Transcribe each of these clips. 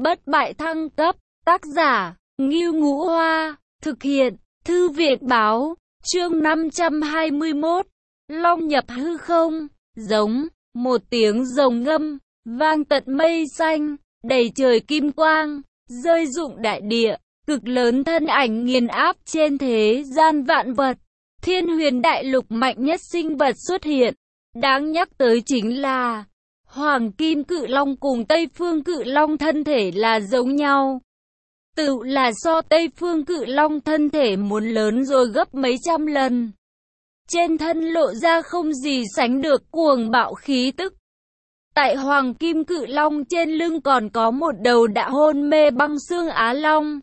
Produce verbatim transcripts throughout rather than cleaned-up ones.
bất bại thăng cấp, tác giả, Ngưu Ngũ Hoa, thực hiện, Thư viện Báo, chương năm trăm hai mươi mốt, Long nhập hư không, giống, một tiếng rồng ngâm, vang tận mây xanh, đầy trời kim quang, rơi rụng đại địa, cực lớn thân ảnh nghiền áp trên thế gian vạn vật. Thiên huyền đại lục mạnh nhất sinh vật xuất hiện. Đáng nhắc tới chính là Hoàng Kim Cự Long cùng Tây Phương Cự Long thân thể là giống nhau. Tự là so Tây Phương Cự Long thân thể muốn lớn rồi gấp mấy trăm lần. Trên thân lộ ra không gì sánh được cuồng bạo khí tức. Tại Hoàng Kim Cự Long trên lưng còn có một đầu đã hôn mê băng xương Á Long.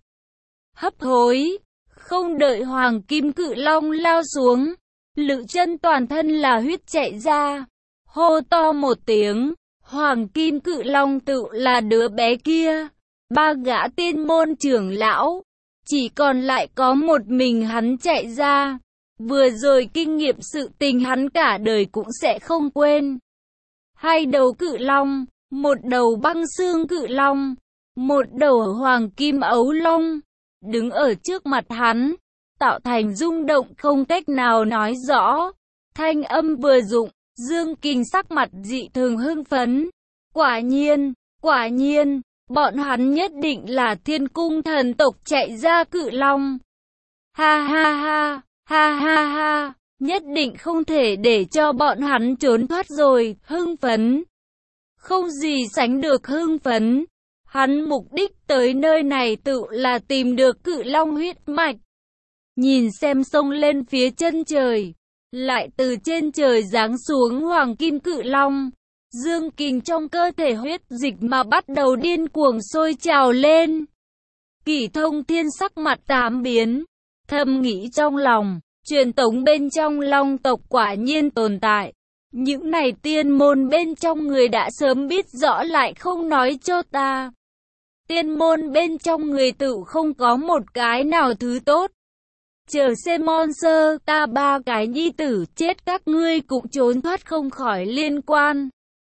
Hấp hối, không đợi Hoàng Kim Cự Long lao xuống, Lự Chân toàn thân là huyết chạy ra, hô to một tiếng, Hoàng Kim Cự Long tự là đứa bé kia, ba gã tiên môn trưởng lão, chỉ còn lại có một mình hắn chạy ra, vừa rồi kinh nghiệm sự tình hắn cả đời cũng sẽ không quên. Hai đầu cự long, một đầu băng xương cự long, một đầu hoàng kim ấu long, đứng ở trước mặt hắn, tạo thành rung động không cách nào nói rõ. Thanh âm vừa dụng, Dương Kình sắc mặt dị thường hưng phấn. Quả nhiên, quả nhiên, bọn hắn nhất định là Thiên Cung thần tộc chạy ra cự long. Ha ha ha, ha ha ha, nhất định không thể để cho bọn hắn trốn thoát rồi, hưng phấn. Không gì sánh được hưng phấn. Hắn mục đích tới nơi này tự là tìm được cự long huyết mạch. Nhìn xem sông lên phía chân trời, lại từ trên trời giáng xuống Hoàng Kim Cự Long. Dương Kình trong cơ thể huyết dịch mà bắt đầu điên cuồng sôi trào lên. Kỷ Thông Thiên sắc mặt tám biến, thầm nghĩ trong lòng, truyền tống bên trong long tộc quả nhiên tồn tại. Những này tiên môn bên trong người đã sớm biết rõ lại không nói cho ta. Tiên môn bên trong người tự không có một cái nào thứ tốt. Chờ xem monster, ta ba cái nhi tử chết các ngươi cũng trốn thoát không khỏi liên quan.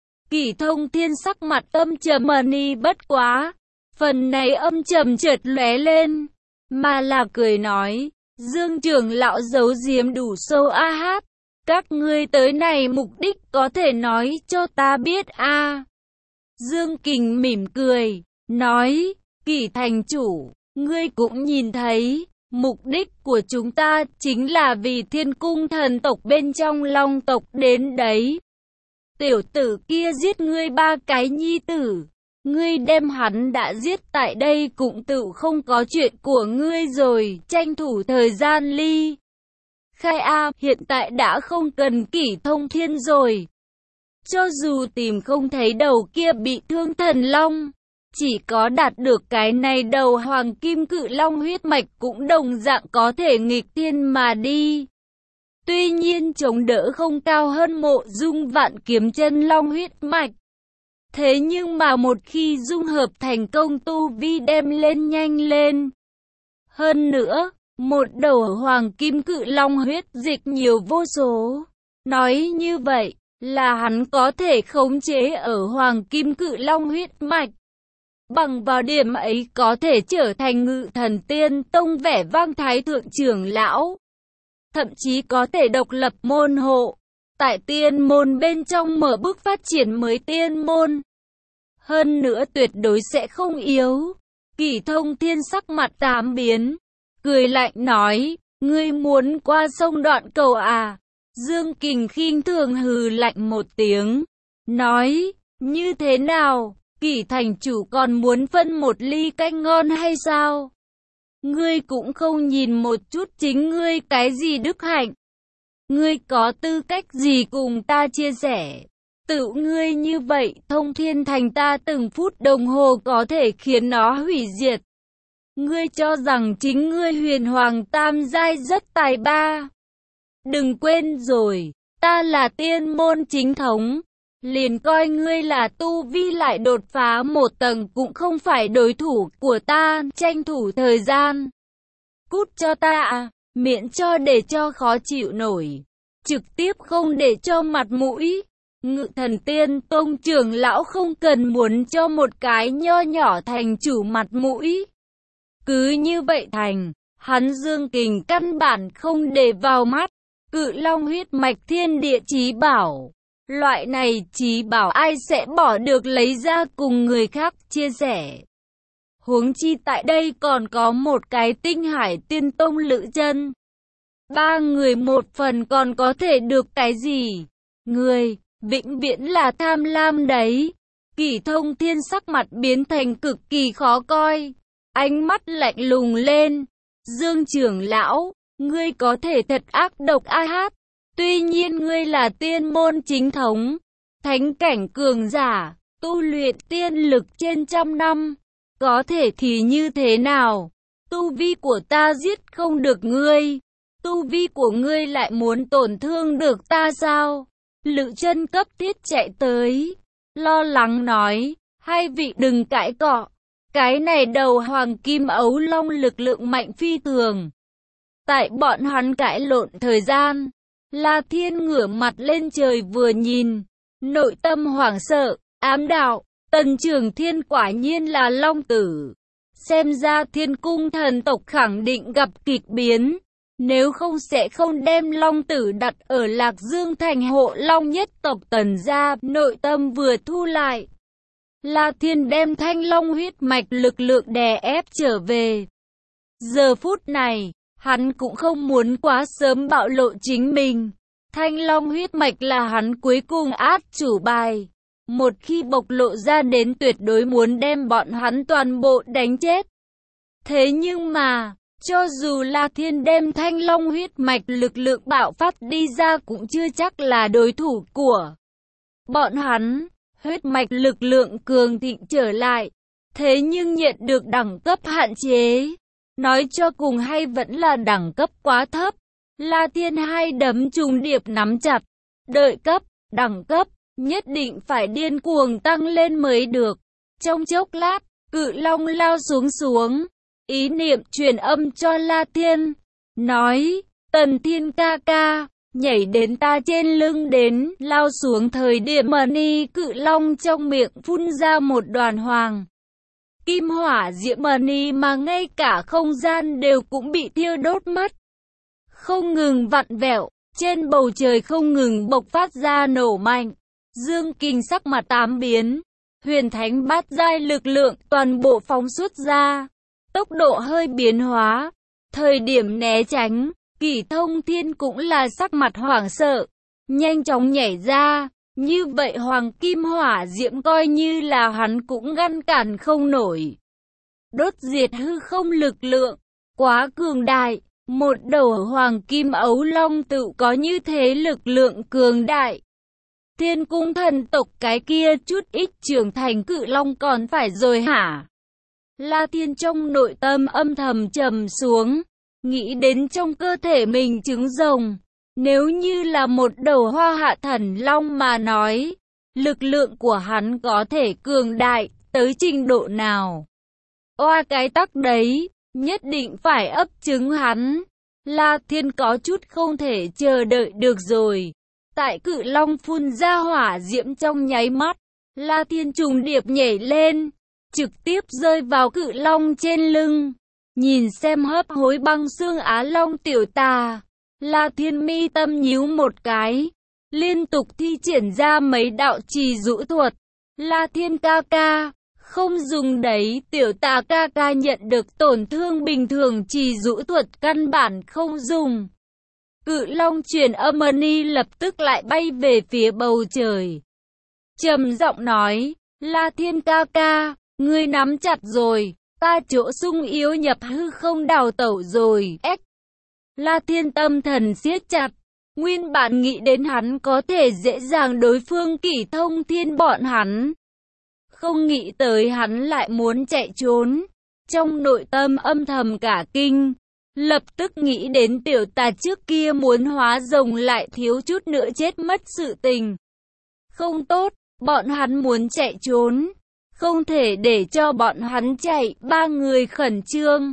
Kỷ Thông Thiên sắc mặt âm trầm mani bất quá. Phần này âm trầm chợt lóe lên, mà là cười nói, Dương trưởng lão giấu giếm đủ sâu a hát. Các ngươi tới này mục đích có thể nói cho ta biết a à. Dương Kình mỉm cười, nói, Kỷ thành chủ, ngươi cũng nhìn thấy, mục đích của chúng ta chính là vì Thiên Cung thần tộc bên trong long tộc đến đấy. Tiểu tử kia giết ngươi ba cái nhi tử, ngươi đem hắn đã giết tại đây cũng tự không có chuyện của ngươi rồi, tranh thủ thời gian ly khai a, hiện tại đã không cần Kỷ Thông Thiên rồi. Cho dù tìm không thấy đầu kia bị thương thần long, chỉ có đạt được cái này đầu Hoàng Kim Cự Long huyết mạch cũng đồng dạng có thể nghịch thiên mà đi. Tuy nhiên chống đỡ không cao hơn Mộ Dung Vạn Kiếm chân long huyết mạch. Thế nhưng mà một khi dung hợp thành công tu vi đem lên nhanh lên. Hơn nữa, một đầu Hoàng Kim Cự Long huyết dịch nhiều vô số. Nói như vậy là hắn có thể khống chế ở Hoàng Kim Cự Long huyết mạch. Bằng vào điểm ấy có thể trở thành Ngự Thần Tiên Tông vẻ vang thái thượng trưởng lão. Thậm chí có thể độc lập môn hộ. Tại tiên môn bên trong mở bước phát triển mới tiên môn. Hơn nữa tuyệt đối sẽ không yếu. Kỷ Thông Thiên sắc mặt tám biến, cười lạnh nói, ngươi muốn qua sông Đoạn Cầu à? Dương Kình khinh thường hừ lạnh một tiếng, nói, như thế nào, Kỷ thành chủ còn muốn phân một ly canh ngon hay sao? Ngươi cũng không nhìn một chút chính ngươi cái gì đức hạnh. Ngươi có tư cách gì cùng ta chia sẻ? Tự ngươi như vậy, Thông Thiên Thành ta từng phút đồng hồ có thể khiến nó hủy diệt. Ngươi cho rằng chính ngươi huyền hoàng tam giai rất tài ba. Đừng quên rồi, ta là tiên môn chính thống. Liền coi ngươi là tu vi lại đột phá một tầng cũng không phải đối thủ của ta, tranh thủ thời gian. Cút cho ta à, miễn cho để cho khó chịu nổi. Trực tiếp không để cho mặt mũi. Ngự Thần Tiên Tông trưởng lão không cần muốn cho một cái nho nhỏ thành chủ mặt mũi. Cứ như vậy thành, hắn Dương Kình căn bản không để vào mắt. Cự Long huyết mạch thiên địa chí bảo. Loại này chí bảo ai sẽ bỏ được lấy ra cùng người khác chia sẻ. Huống chi tại đây còn có một cái Tinh Hải Tiên Tông Lữ Chân. Ba người một phần còn có thể được cái gì? Người, vĩnh viễn là tham lam đấy. Kỷ Thông Thiên sắc mặt biến thành cực kỳ khó coi. Ánh mắt lạnh lùng lên. Dương trưởng lão, ngươi có thể thật ác độc a hát. Tuy nhiên ngươi là tiên môn chính thống. Thánh cảnh cường giả, tu luyện tiên lực trên trăm năm. Có thể thì như thế nào? Tu vi của ta giết không được ngươi. Tu vi của ngươi lại muốn tổn thương được ta sao? Lữ Chân cấp thiết chạy tới. Lo lắng nói, hai vị đừng cãi cọ. Cái này đầu hoàng kim ấu long lực lượng mạnh phi thường. Tại bọn hắn cãi lộn thời gian, La Thiên ngửa mặt lên trời vừa nhìn. Nội tâm hoảng sợ, ám đạo. Tần Trường Thiên quả nhiên là long tử. Xem ra Thiên Cung thần tộc khẳng định gặp kịch biến. Nếu không sẽ không đem long tử đặt ở Lạc Dương thành hộ long nhất tộc Tần gia. Nội tâm vừa thu lại. La Thiên đem thanh long huyết mạch lực lượng đè ép trở về. Giờ phút này, hắn cũng không muốn quá sớm bạo lộ chính mình. Thanh long huyết mạch là hắn cuối cùng át chủ bài. Một khi bộc lộ ra đến tuyệt đối muốn đem bọn hắn toàn bộ đánh chết. Thế nhưng mà, cho dù La Thiên đem thanh long huyết mạch lực lượng bạo phát đi ra cũng chưa chắc là đối thủ của bọn hắn. Huyết mạch lực lượng cường thịnh trở lại. Thế nhưng nhận được đẳng cấp hạn chế. Nói cho cùng hay vẫn là đẳng cấp quá thấp. La Thiên hai đấm trùng điệp nắm chặt. Đợi cấp, đẳng cấp. Nhất định phải điên cuồng tăng lên mới được. Trong chốc lát, Cự Long lao xuống xuống. Ý niệm truyền âm cho La Thiên. Nói, Tần Thiên ca ca, nhảy đến ta trên lưng đến. Lao xuống thời điểm Mani Cự Long trong miệng phun ra một đoàn hoàng kim hỏa diễm Mani mà ngay cả không gian đều cũng bị thiêu đốt mất. Không ngừng vặn vẹo, trên bầu trời không ngừng bộc phát ra nổ mạnh. Dương Kình sắc mặt tám biến, huyền thánh bát giai lực lượng toàn bộ phóng xuất ra, tốc độ hơi biến hóa. Thời điểm né tránh, Kỷ Thông Thiên cũng là sắc mặt hoảng sợ, nhanh chóng nhảy ra. Như vậy hoàng kim hỏa diễm coi như là hắn cũng ngăn cản không nổi. Đốt diệt hư không lực lượng, quá cường đại. Một đầu hoàng kim ấu long tự có như thế lực lượng cường đại. Thiên Cung thần tộc cái kia chút ít trưởng thành Cự Long còn phải rồi hả? La Thiên trong nội tâm âm thầm trầm xuống, nghĩ đến trong cơ thể mình trứng rồng. Nếu như là một đầu hoa hạ thần long mà nói, lực lượng của hắn có thể cường đại tới trình độ nào? Oa cái tắc đấy, nhất định phải ấp trứng hắn. La Thiên có chút không thể chờ đợi được rồi. Tại Cự Long phun ra hỏa diễm trong nháy mắt, La Thiên trùng điệp nhảy lên, trực tiếp rơi vào Cự Long trên lưng. Nhìn xem hấp hối băng xương Á Long tiểu tà, La Thiên mi tâm nhíu một cái, liên tục thi triển ra mấy đạo trì dụ thuật. La Thiên ca ca, không dùng đấy, tiểu tà ca ca nhận được tổn thương bình thường, trì dụ thuật căn bản không dùng. Cự Long truyền âm Mani lập tức lại bay về phía bầu trời. Trầm giọng nói, La Thiên ca ca, ngươi nắm chặt rồi, ta chỗ sung yếu nhập hư không đào tẩu rồi. Ếch! La Thiên tâm thần siết chặt, nguyên bản nghĩ đến hắn có thể dễ dàng đối phương Kỷ Thông Thiên bọn hắn. Không nghĩ tới hắn lại muốn chạy trốn, trong nội tâm âm thầm cả kinh. Lập tức nghĩ đến tiểu tà trước kia muốn hóa rồng lại thiếu chút nữa chết mất sự tình. Không tốt, bọn hắn muốn chạy trốn, không thể để cho bọn hắn chạy. Ba người khẩn trương,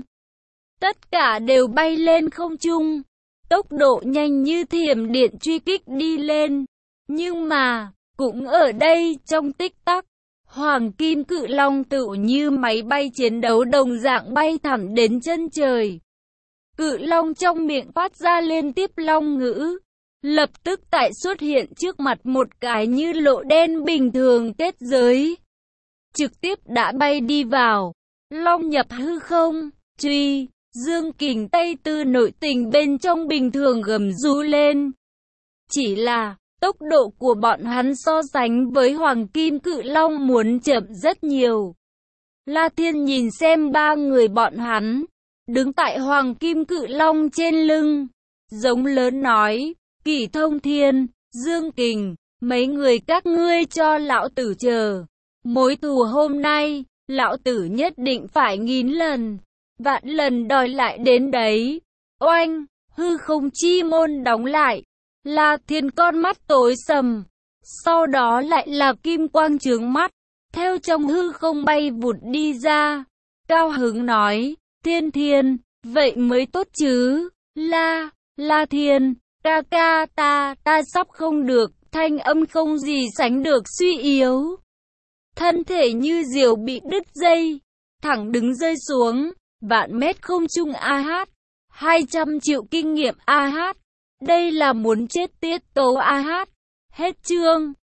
tất cả đều bay lên không trung, tốc độ nhanh như thiểm điện truy kích đi lên. Nhưng mà, Cũng ở đây, trong tích tắc, Hoàng Kim Cự Long tựu như máy bay chiến đấu đồng dạng bay thẳng đến chân trời. Cự Long trong miệng phát ra liên tiếp long ngữ, lập tức tại xuất hiện trước mặt một cái như lỗ đen bình thường kết giới. Trực tiếp đã bay đi vào, long nhập hư không, truy, Dương Kình Tây từ nội tình bên trong bình thường gầm rú lên. Chỉ là, tốc độ của bọn hắn so sánh với Hoàng Kim Cự Long muốn chậm rất nhiều. La Thiên nhìn xem ba người bọn hắn, đứng tại Hoàng Kim Cự Long trên lưng, giống lớn nói, Kỷ Thông Thiên, Dương Kình, mấy người các ngươi cho lão tử chờ. Mối thù hôm nay, lão tử nhất định phải nghìn lần, vạn lần đòi lại đến đấy. Oanh, hư không chi môn đóng lại, La Thiên con mắt tối sầm, sau đó lại là kim quang chướng mắt, theo trong hư không bay vụt đi ra. Cao hứng nói, Thiên Thiên, vậy mới tốt chứ. La, La Thiên, ca ca ta, ta sắp không được, thanh âm không gì sánh được suy yếu. Thân thể như diều bị đứt dây, thẳng đứng rơi xuống, vạn mét không trung a hát, hai trăm triệu kinh nghiệm a hát, đây là muốn chết tiết tấu a hát. Hết chương.